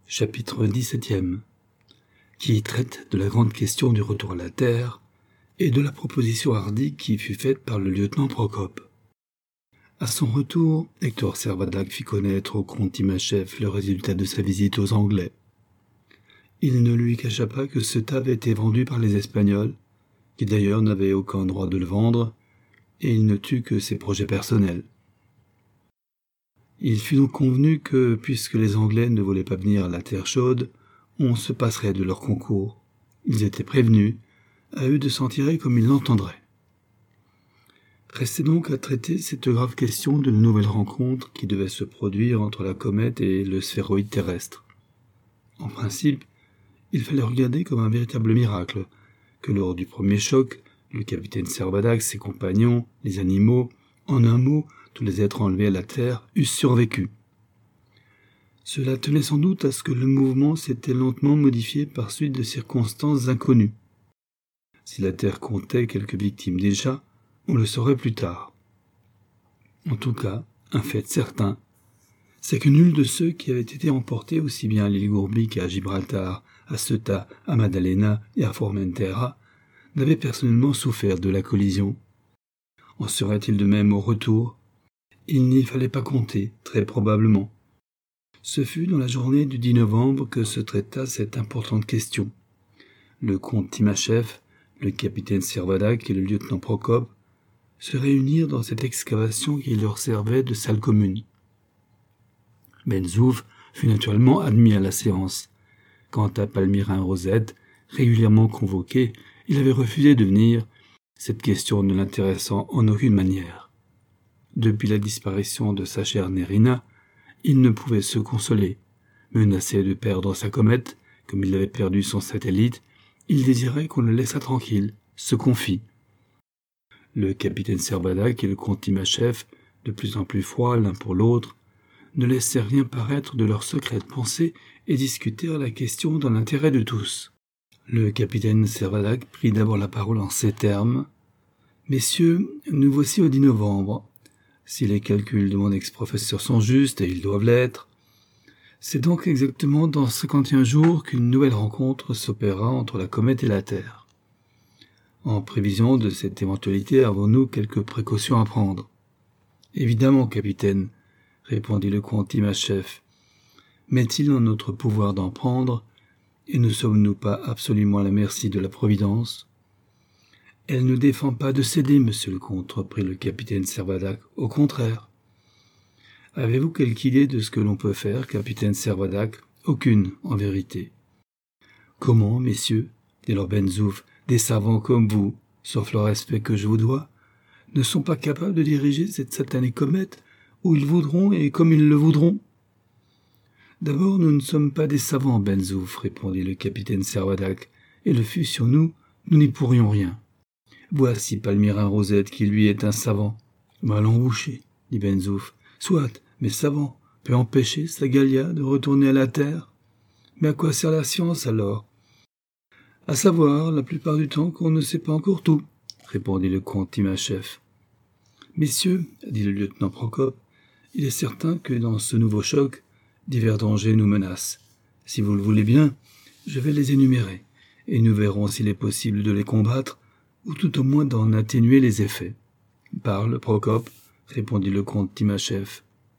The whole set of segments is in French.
Chapitre 17e, qui traite de la grande question du retour à la Terre et de la proposition hardie qui fut faite par le lieutenant Procope. À son retour, Hector Servadac fit connaître au comte Timascheff le résultat de sa visite aux Anglais. Il ne lui cacha pas que ce tas avait été vendu par les Espagnols, qui d'ailleurs n'avaient aucun droit de le vendre, et il ne tut que ses projets personnels. Il fut donc convenu que, puisque les Anglais ne voulaient pas venir à la terre chaude, on se passerait de leur concours. Ils étaient prévenus, à eux de s'en tirer comme ils l'entendraient. Restait donc à traiter cette grave question d'une nouvelle rencontre qui devait se produire entre la comète et le sphéroïde terrestre. En principe, il fallait regarder comme un véritable miracle que lors du premier choc, le capitaine Servadac, ses compagnons, les animaux, en un mot, tous les êtres enlevés à la Terre, eussent survécu. Cela tenait sans doute à ce que le mouvement s'était lentement modifié par suite de circonstances inconnues. Si la Terre comptait quelques victimes déjà, on le saurait plus tard. En tout cas, un fait certain, c'est que nul de ceux qui avaient été emportés aussi bien à l'île Gourbi qu'à Gibraltar, à Ceuta, à Madalena et à Formentera n'avait personnellement souffert de la collision. En serait-il de même au retour? Il n'y fallait pas compter, très probablement. Ce fut dans la journée du 10 novembre que se traita cette importante question. Le comte Timascheff, le capitaine Servadac et le lieutenant Procope se réunirent dans cette excavation qui leur servait de salle commune. Ben-Zouf fut naturellement admis à la séance. Quant à Palmyrin Rosette, régulièrement convoqué, il avait refusé de venir, cette question ne l'intéressant en aucune manière. Depuis la disparition de sa chère Nerina, il ne pouvait se consoler. Menacé de perdre sa comète, comme il avait perdu son satellite, il désirait qu'on le laissât tranquille, se confie. Le capitaine Servadac et le comte Timascheff, de plus en plus froids l'un pour l'autre, ne laissaient rien paraître de leurs secrètes pensées et discutèrent la question dans l'intérêt de tous. Le capitaine Servadac prit d'abord la parole en ces termes. « Messieurs, nous voici au 10 novembre. Si les calculs de mon ex-professeur sont justes, et ils doivent l'être, c'est donc exactement dans 51 jours qu'une nouvelle rencontre s'opérera entre la comète et la Terre. En prévision de cette éventualité, avons-nous quelques précautions à prendre? »« Évidemment, capitaine, » répondit le comte Timascheff. « M'est-il en notre pouvoir d'en prendre, et ne sommes-nous pas absolument à la merci de la Providence ?»« Elle ne défend pas de céder, monsieur le comte, reprit le capitaine Servadac. Au contraire. »« Avez-vous quelque idée de ce que l'on peut faire, capitaine Servadac ? » ?»« Aucune, en vérité. »« Comment, messieurs, dit alors Ben-Zouf, des savants comme vous, sauf le respect que je vous dois, ne sont pas capables de diriger cette satanée comète où ils voudront et comme ils le voudront ? » « D'abord, nous ne sommes pas des savants, Ben-Zouf, répondit le capitaine Servadac, et le fussions-nous, nous n'y pourrions rien. Voici Palmyrin Rosette qui, lui, est un savant. »« Mal embouché, dit Ben-Zouf. Soit, mais savant, peut empêcher sa Gallia de retourner à la Terre. Mais à quoi sert la science, alors ? » « À savoir, la plupart du temps, qu'on ne sait pas encore tout, répondit le comte Timascheff. « Messieurs, dit le lieutenant Procope, il est certain que dans ce nouveau choc, divers dangers nous menacent. Si vous le voulez bien, je vais les énumérer, et nous verrons s'il est possible de les combattre, ou tout au moins d'en atténuer les effets. »« Parle, Procope, répondit le comte Timascheff.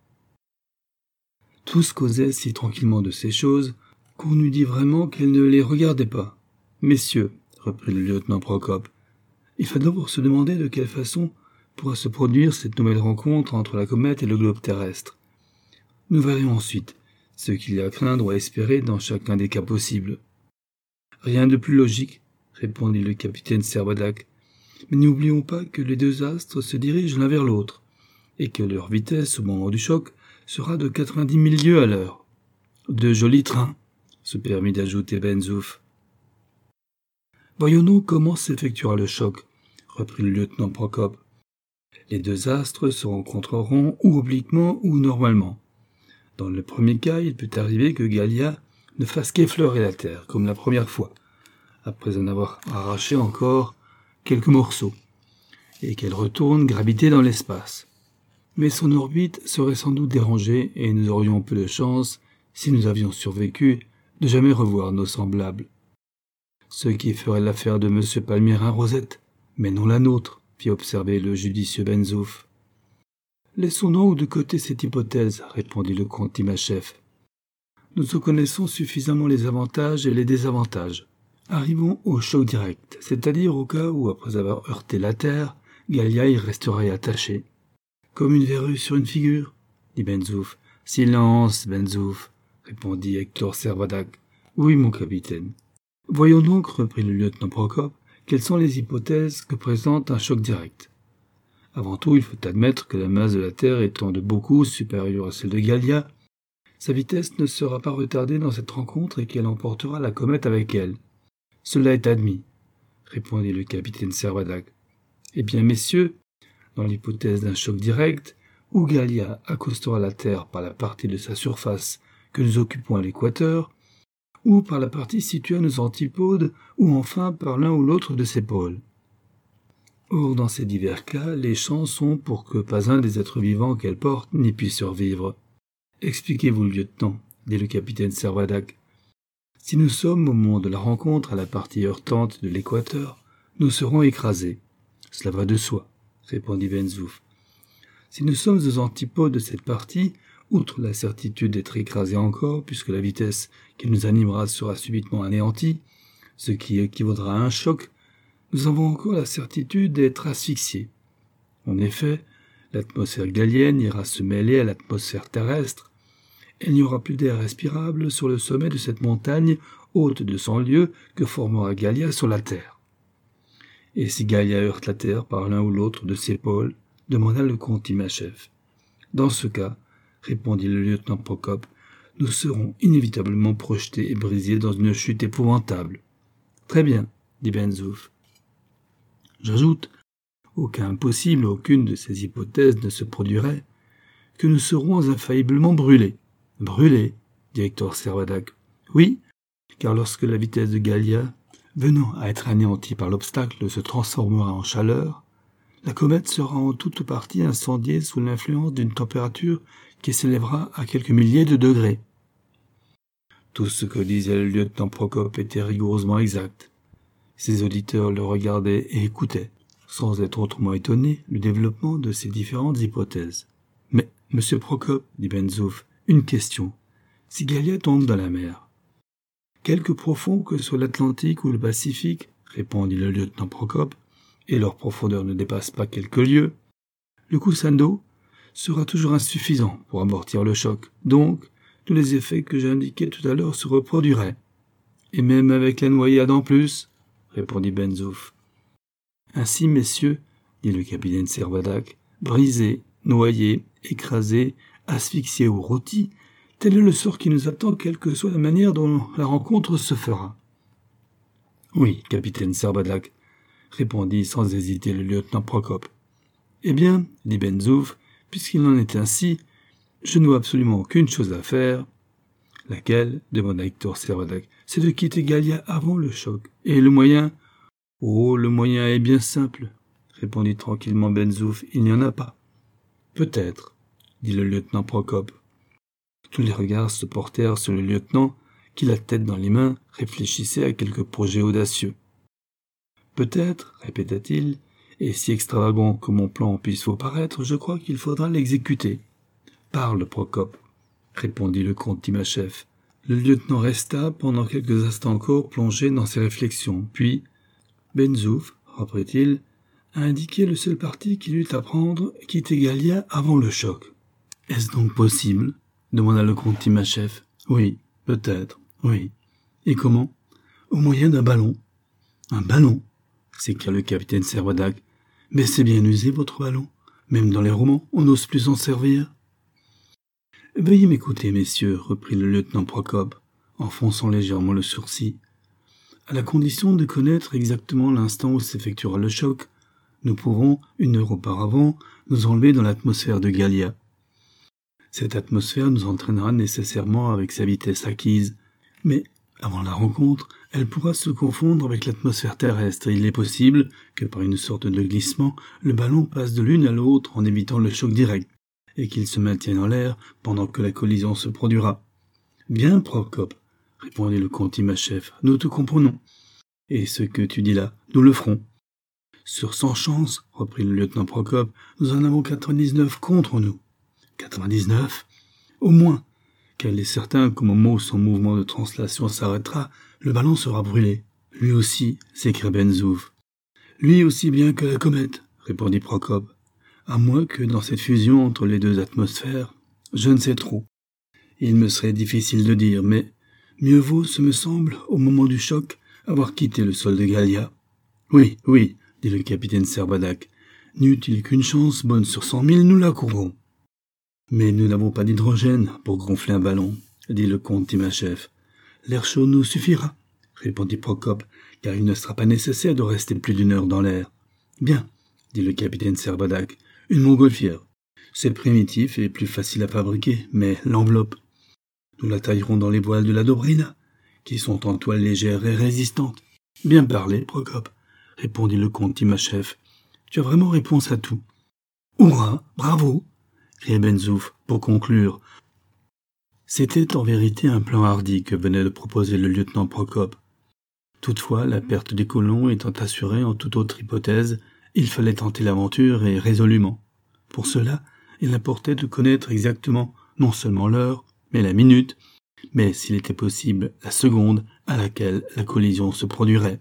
Tous causaient si tranquillement de ces choses qu'on eût dit vraiment qu'elles ne les regardaient pas. « Messieurs, reprit le lieutenant Procope, il faut d'abord se demander de quelle façon pourra se produire cette nouvelle rencontre entre la comète et le globe terrestre. Nous verrons ensuite ce qu'il y a à craindre ou à espérer dans chacun des cas possibles. »« Rien de plus logique, répondit le capitaine Servadac. Mais n'oublions pas que les deux astres se dirigent l'un vers l'autre, et que leur vitesse au moment du choc sera de 90 000 lieues à l'heure. De jolis trains, se permit d'ajouter Ben-Zouf. Voyons donc comment s'effectuera le choc, reprit le lieutenant Procope. Les deux astres se rencontreront ou obliquement ou normalement. Dans le premier cas, il peut arriver que Gallia ne fasse qu'effleurer la Terre, comme la première fois, après en avoir arraché encore quelques morceaux, et qu'elle retourne graviter dans l'espace. Mais son orbite serait sans doute dérangée, et nous aurions peu de chance si nous avions survécu, de jamais revoir nos semblables. Ce qui ferait l'affaire de M. Palmyrin-Rosette, mais non la nôtre, fit observer le judicieux Ben-Zoof. Laissons donc de côté cette hypothèse, répondit le comte Timascheff. Nous en connaissons suffisamment les avantages et les désavantages. Arrivons au choc direct, c'est-à-dire au cas où, après avoir heurté la terre, Gallia y resterait attachée. Comme une verrue sur une figure, dit Ben-Zoof. Silence, Ben-Zoof, répondit Hector Servadac. Oui, mon capitaine. Voyons donc, reprit le lieutenant Procope, quelles sont les hypothèses que présente un choc direct. Avant tout, il faut admettre que la masse de la Terre étant de beaucoup supérieure à celle de Gallia, sa vitesse ne sera pas retardée dans cette rencontre et qu'elle emportera la comète avec elle. Cela est admis, répondit le capitaine Servadac. Eh bien, messieurs, dans l'hypothèse d'un choc direct, où Gallia accostera la Terre par la partie de sa surface que nous occupons à l'équateur, ou par la partie située à nos antipodes, ou enfin par l'un ou l'autre de ses pôles. Or, dans ces divers cas, les chances sont pour que pas un des êtres vivants qu'elle porte n'y puisse survivre. Expliquez-vous, lieutenant, dit le capitaine Servadac. Si nous sommes au moment de la rencontre à la partie heurtante de l'équateur, nous serons écrasés. Cela va de soi, répondit Ben-Zoof. Si nous sommes aux antipodes de cette partie, outre la certitude d'être écrasés encore, puisque la vitesse qui nous animera sera subitement anéantie, ce qui équivaudra à un choc, nous avons encore la certitude d'être asphyxiés. En effet, l'atmosphère gallienne ira se mêler à l'atmosphère terrestre. Il n'y aura plus d'air respirable sur le sommet de cette montagne haute de 100 lieues que formera Gallia sur la Terre. Et si Gallia heurte la Terre par l'un ou l'autre de ses pôles, demanda le comte Timascheff. Dans ce cas, répondit le lieutenant Procope, nous serons inévitablement projetés et brisés dans une chute épouvantable. Très bien, dit Ben-Zoof. J'ajoute, au cas impossible, aucune de ces hypothèses ne se produirait, que nous serons infailliblement brûlés. Brûlés, dit Hector Servadac. Oui, car lorsque la vitesse de Gallia, venant à être anéantie par l'obstacle, se transformera en chaleur, la comète sera en toute partie incendiée sous l'influence d'une température qui s'élèvera à quelques milliers de degrés. Tout ce que disait le lieutenant Procope était rigoureusement exact. Ses auditeurs le regardaient et écoutaient, sans être autrement étonnés du développement de ces différentes hypothèses. Mais, monsieur Procope, dit Ben-Zoof, une question. Si Gallia tombe dans la mer, quelque profond que soit l'Atlantique ou le Pacifique, répondit le lieutenant Procope, et leur profondeur ne dépasse pas quelques lieues, le coussin d'eau sera toujours insuffisant pour amortir le choc. Donc, tous les effets que j'ai indiqués tout à l'heure se reproduiraient. Et même avec la noyade en plus, répondit Ben-Zoof. Ainsi, messieurs, dit le capitaine Servadac, brisés, noyés, écrasés, asphyxiés ou rôtis, tel est le sort qui nous attend, quelle que soit la manière dont la rencontre se fera. Oui, capitaine Servadac, répondit sans hésiter le lieutenant Procope. Eh bien, dit Ben-Zoof, puisqu'il en est ainsi, je n'ai absolument aucune chose à faire. Laquelle, demanda Hector Servadac, c'est de quitter Gallia avant le choc. Et le moyen? Oh, le moyen est bien simple, répondit tranquillement Ben-Zoof, il n'y en a pas. Peut-être, dit le lieutenant Procope. Tous les regards se portèrent sur le lieutenant, qui, la tête dans les mains, réfléchissait à quelque projet audacieux. Peut-être, répéta-t-il, et si extravagant que mon plan puisse vous paraître, je crois qu'il faudra l'exécuter. Parle, Procope, répondit le comte Timascheff. Le lieutenant resta pendant quelques instants encore plongé dans ses réflexions, puis Ben-Zoof, reprit-il, a indiqué le seul parti qu'il eut à prendre, quitter Gallia avant le choc. Est-ce donc possible? Demanda le comte Timascheff. Oui, peut-être, oui. Et comment? Au moyen d'un ballon. Un ballon? S'écria le capitaine Servadac. Mais c'est bien usé, votre ballon. Même dans les romans, on n'ose plus s'en servir. Veuillez m'écouter, messieurs, reprit le lieutenant Procope, en fronçant légèrement le sourcil. À la condition de connaître exactement l'instant où s'effectuera le choc, nous pourrons, 1 heure auparavant, nous enlever dans l'atmosphère de Gallia. Cette atmosphère nous entraînera nécessairement avec sa vitesse acquise, mais avant la rencontre, elle pourra se confondre avec l'atmosphère terrestre et il est possible que par une sorte de glissement, le ballon passe de l'une à l'autre en évitant le choc direct et qu'il se maintienne en l'air pendant que la collision se produira. Bien, Procope, répondit le comte Timascheff, nous te comprenons. Et ce que tu dis là, nous le ferons. Sur 100 chances, reprit le lieutenant Procope, nous en avons 99 contre nous. 99 ? Au moins, car il est certain qu'au moment où son mouvement de translation s'arrêtera, le ballon sera brûlé. Lui aussi, s'écria Ben-Zouf. Lui aussi bien que la comète, répondit Procope. À moins que dans cette fusion entre les deux atmosphères, je ne sais trop. Il me serait difficile de dire, mais mieux vaut, ce me semble, au moment du choc, avoir quitté le sol de Gallia. Oui, oui, dit le capitaine Servadac. N'eût-il qu'une chance bonne sur 100 000, nous la courrons. Mais nous n'avons pas d'hydrogène pour gonfler un ballon, dit le comte Timascheff. L'air chaud nous suffira, répondit Procope, car il ne sera pas nécessaire de rester plus d'une heure dans l'air. Bien, dit le capitaine Servadac, une montgolfière. C'est primitif et plus facile à fabriquer, mais l'enveloppe. Nous la taillerons dans les voiles de la Dobrina, qui sont en toile légère et résistante. Bien parlé, Procope, répondit le comte Timascheff. Tu as vraiment réponse à tout. Hurrah, bravo, criait Ben-Zouf, pour conclure. C'était en vérité un plan hardi que venait de proposer le lieutenant Procope. Toutefois, la perte des colons étant assurée en toute autre hypothèse, il fallait tenter l'aventure et résolument. Pour cela, il importait de connaître exactement non seulement l'heure, mais la minute, mais s'il était possible, la seconde à laquelle la collision se produirait.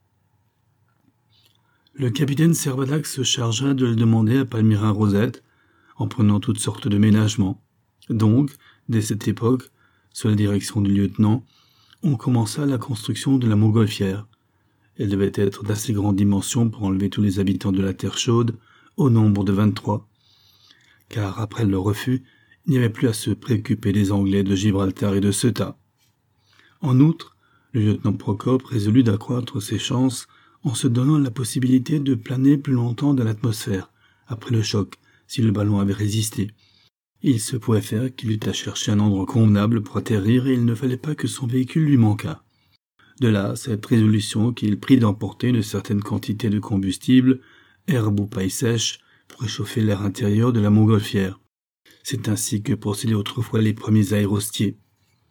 Le capitaine Servadac se chargea de le demander à Palmyrin Rosette, en prenant toutes sortes de ménagements. Donc, dès cette époque, sous la direction du lieutenant, on commença la construction de la montgolfière. Elle devait être d'assez grande dimension pour enlever tous les habitants de la Terre chaude, au nombre de 23. Car après le refus, il n'y avait plus à se préoccuper des Anglais de Gibraltar et de Ceuta. En outre, le lieutenant Procope résolut d'accroître ses chances en se donnant la possibilité de planer plus longtemps dans l'atmosphère, après le choc, si le ballon avait résisté. Il se pouvait faire qu'il eût à chercher un endroit convenable pour atterrir et il ne fallait pas que son véhicule lui manquât. De là, cette résolution qu'il prit d'emporter une certaine quantité de combustible, herbe ou paille sèche, pour réchauffer l'air intérieur de la montgolfière. C'est ainsi que procédaient autrefois les premiers aérostiers.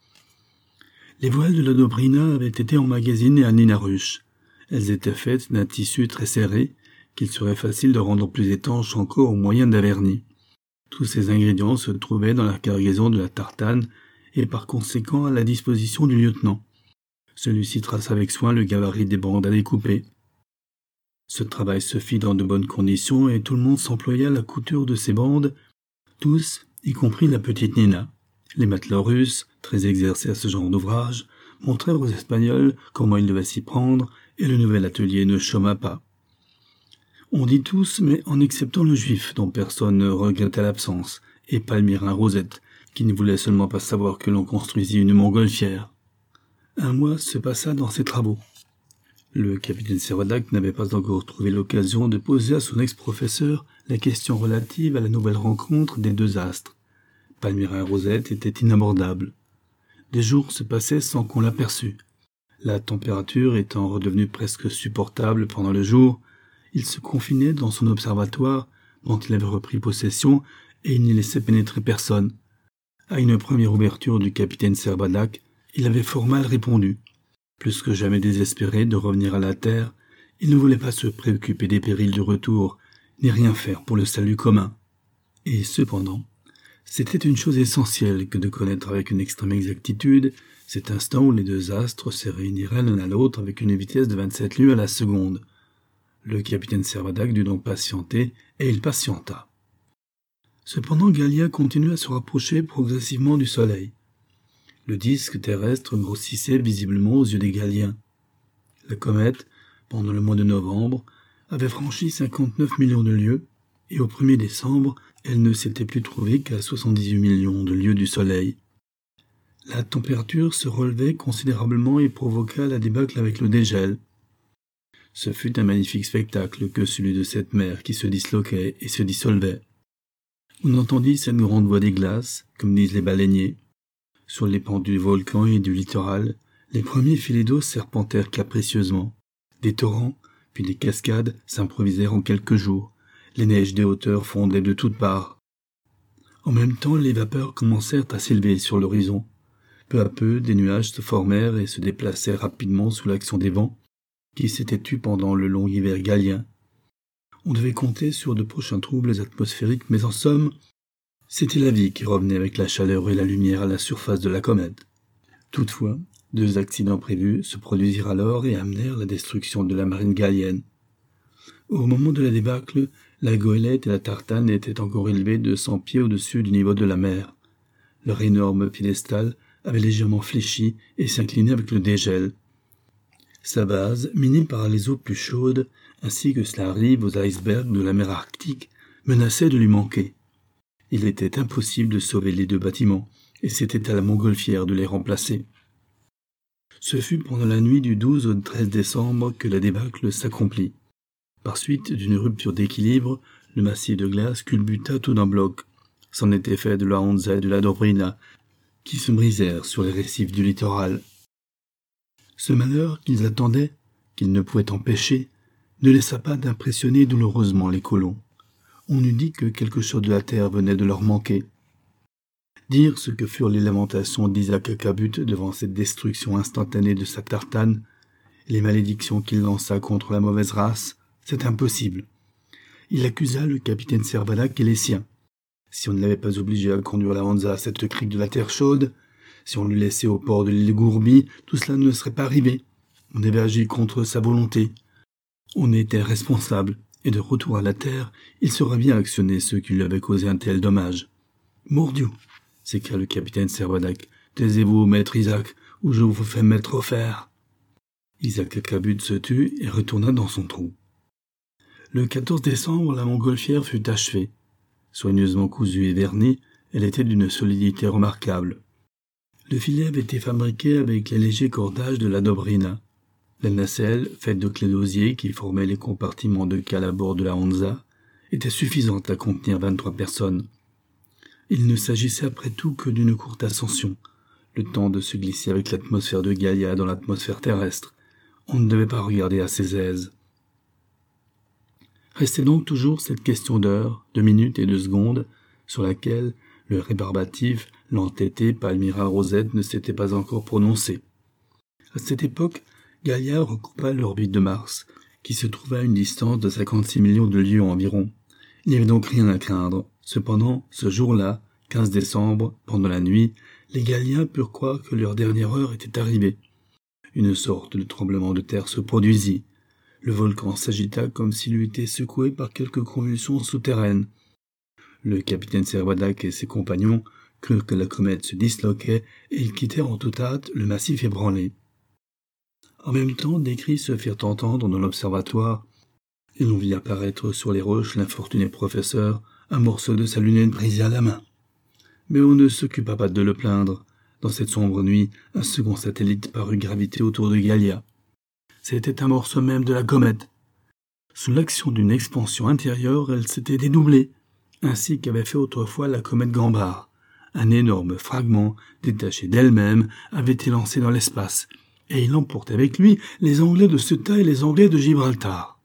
Les voiles de la Dobrina avaient été emmagasinées à Ninaruche. Elles étaient faites d'un tissu très serré, qu'il serait facile de rendre plus étanche encore au moyen d'un vernis. Tous ces ingrédients se trouvaient dans la cargaison de la Tartane et par conséquent à la disposition du lieutenant. Celui-ci traça avec soin le gabarit des bandes à découper. Ce travail se fit dans de bonnes conditions et tout le monde s'employa à la couture de ces bandes, tous, y compris la petite Nina. Les matelots russes, très exercés à ce genre d'ouvrage, montrèrent aux Espagnols comment ils devaient s'y prendre et le nouvel atelier ne chôma pas. On dit tous, mais en exceptant le juif dont personne ne regrettait l'absence, et Palmyrin Rosette, qui ne voulait seulement pas savoir que l'on construisit une montgolfière. Un mois se passa dans ces travaux. Le capitaine Servadac n'avait pas encore trouvé l'occasion de poser à son ex-professeur la question relative à la nouvelle rencontre des deux astres. Palmyrin Rosette était inabordable. Des jours se passaient sans qu'on l'aperçût. La température étant redevenue presque supportable pendant le jour, il se confinait dans son observatoire, dont il avait repris possession, et il n'y laissait pénétrer personne. À une première ouverture du capitaine Servadac, il avait fort mal répondu. Plus que jamais désespéré de revenir à la terre, il ne voulait pas se préoccuper des périls du retour, ni rien faire pour le salut commun. Et cependant, c'était une chose essentielle que de connaître avec une extrême exactitude cet instant où les deux astres se réuniraient l'un à l'autre avec une vitesse de 27 lieues à la seconde. Le capitaine Servadac dut donc patienter, et il patienta. Cependant, Gallia continuait à se rapprocher progressivement du Soleil. Le disque terrestre grossissait visiblement aux yeux des Galliens. La comète, pendant le mois de novembre, avait franchi 59 millions de lieues, et au 1er décembre, elle ne s'était plus trouvée qu'à 78 millions de lieues du Soleil. La température se relevait considérablement et provoqua la débâcle avec le dégel. Ce fut un magnifique spectacle que celui de cette mer qui se disloquait et se dissolvait. On entendit cette grande voix des glaces, comme disent les baleiniers. Sur les pans du volcan et du littoral, les premiers filets d'eau serpentèrent capricieusement. Des torrents, puis des cascades s'improvisèrent en quelques jours. Les neiges des hauteurs fondaient de toutes parts. En même temps, les vapeurs commencèrent à s'élever sur l'horizon. Peu à peu, des nuages se formèrent et se déplacèrent rapidement sous l'action des vents, qui s'étaient tus pendant le long hiver galien. On devait compter sur de prochains troubles atmosphériques, mais en somme, c'était la vie qui revenait avec la chaleur et la lumière à la surface de la comète. Toutefois, 2 accidents prévus se produisirent alors et amenèrent la destruction de la marine gallienne. Au moment de la débâcle, la goélette et la tartane étaient encore élevées de 100 pieds au-dessus du niveau de la mer. Leur énorme piédestal avait légèrement fléchi et s'inclinait avec le dégel. Sa base, minée par les eaux plus chaudes, ainsi que cela arrive aux icebergs de la mer Arctique, menaçait de lui manquer. Il était impossible de sauver les 2 bâtiments, et c'était à la montgolfière de les remplacer. Ce fut pendant la nuit du 12 au 13 décembre que la débâcle s'accomplit. Par suite d'une rupture d'équilibre, le massif de glace culbuta tout d'un bloc. C'en était fait de la Honza et de la Dobrina, qui se brisèrent sur les récifs du littoral. Ce malheur qu'ils attendaient, qu'ils ne pouvaient empêcher, ne laissa pas d'impressionner douloureusement les colons. On eût dit que quelque chose de la terre venait de leur manquer. Dire ce que furent les lamentations d'Isaac Cabut devant cette destruction instantanée de sa tartane, les malédictions qu'il lança contre la mauvaise race, c'est impossible. Il accusa le capitaine Servadac et les siens. Si on ne l'avait pas obligé à conduire la Hansa à cette crique de la terre chaude, si on le laissait au port de l'île Gourbi, tout cela ne serait pas arrivé. On avait agi contre sa volonté. On était responsable, et de retour à la terre, il saurait bien actionner ceux qui lui avaient causé un tel dommage. « Mordieu !» s'écria le capitaine Servadac. « Taisez-vous, maître Isaac, ou je vous fais mettre au fer. » Isaac Cabut se tut et retourna dans son trou. Le 14 décembre, la montgolfière fut achevée. Soigneusement cousue et vernie, elle était d'une solidité remarquable. Le filet avait été fabriqué avec les légers cordages de la Dobrina. La nacelle, faite de clés d'osier qui formaient les compartiments de cale à bord de la Hansa, était suffisante à contenir 23 personnes. Il ne s'agissait après tout que d'une courte ascension, le temps de se glisser avec l'atmosphère de Gaïa dans l'atmosphère terrestre. On ne devait pas regarder à ses aises. Restait donc toujours cette question d'heure, de minutes et de secondes, sur laquelle le rébarbatif, l'entêté Palmyra Rosette ne s'était pas encore prononcé. À cette époque, Gaïa recoupa l'orbite de Mars, qui se trouvait à une distance de 56 millions de lieues environ. Il n'y avait donc rien à craindre. Cependant, ce jour-là, 15 décembre, pendant la nuit, les Galliens purent croire que leur dernière heure était arrivée. Une sorte de tremblement de terre se produisit. Le volcan s'agita comme s'il eût été secoué par quelque convulsion souterraine. Le capitaine Servadac et ses compagnons crurent que la comète se disloquait et ils quittèrent en toute hâte le massif ébranlé. En même temps, des cris se firent entendre dans l'observatoire, et l'on vit apparaître sur les roches l'infortuné professeur, un morceau de sa lunette brisée à la main. Mais on ne s'occupa pas de le plaindre. Dans cette sombre nuit, un second satellite parut graviter autour de Gallia. C'était un morceau même de la comète. Sous l'action d'une expansion intérieure, elle s'était dédoublée, ainsi qu'avait fait autrefois la comète Gambart. Un énorme fragment, détaché d'elle-même, avait été lancé dans l'espace, et il emportait avec lui les Anglais de Ceuta et les Anglais de Gibraltar.